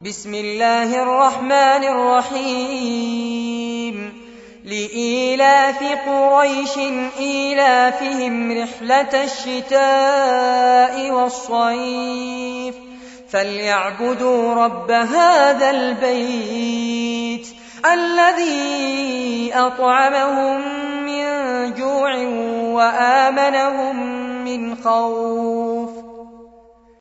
بسم الله الرحمن الرحيم لإيلاف قريش إيلافهم رحلة الشتاء والصيف فليعبدوا رب هذا البيت الذي أطعمهم من جوع وآمنهم من خوف